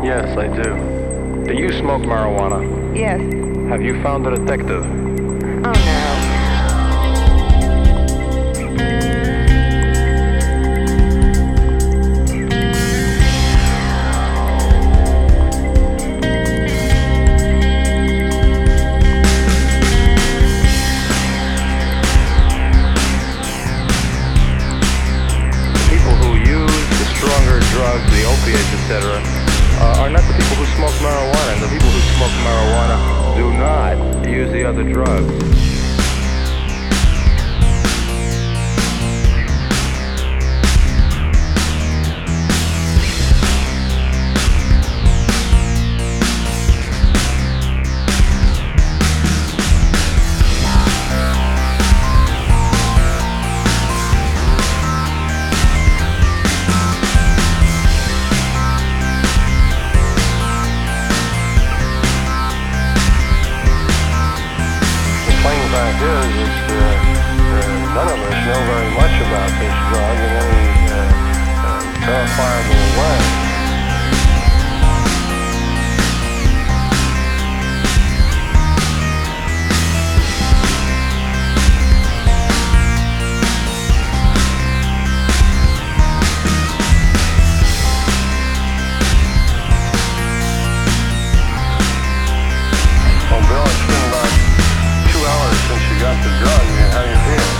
Yes, I do. Do you smoke marijuana? Yes. Have you found a detective? Oh, no. Drugs, the opiates, etc., are not the people who smoke marijuana, and the people who smoke marijuana do not use the other drugs. None of us know very much about this drug in any verifiable way. Well, Bill, it's been about 2 hours since you got the drug. How do you feel?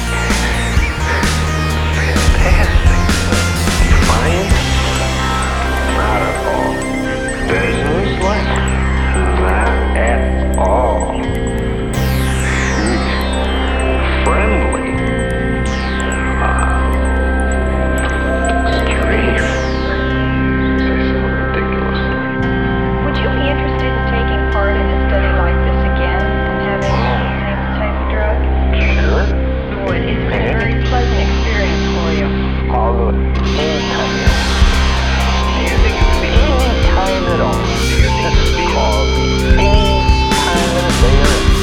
Fine? Not at all. Business-like? Not at all. Friendly? Strange. Say so ridiculously. Would you be interested in taking part in a study like this again and having the same type of drug? Sure. Would. It's been a very pleasant experience for you. I'll do it. Anytime you want. Do you think it would be anytime at all? Do you think it would be called any time of the day or night?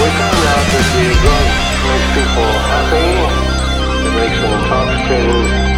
The drug makes people happy, it makes them intoxicated,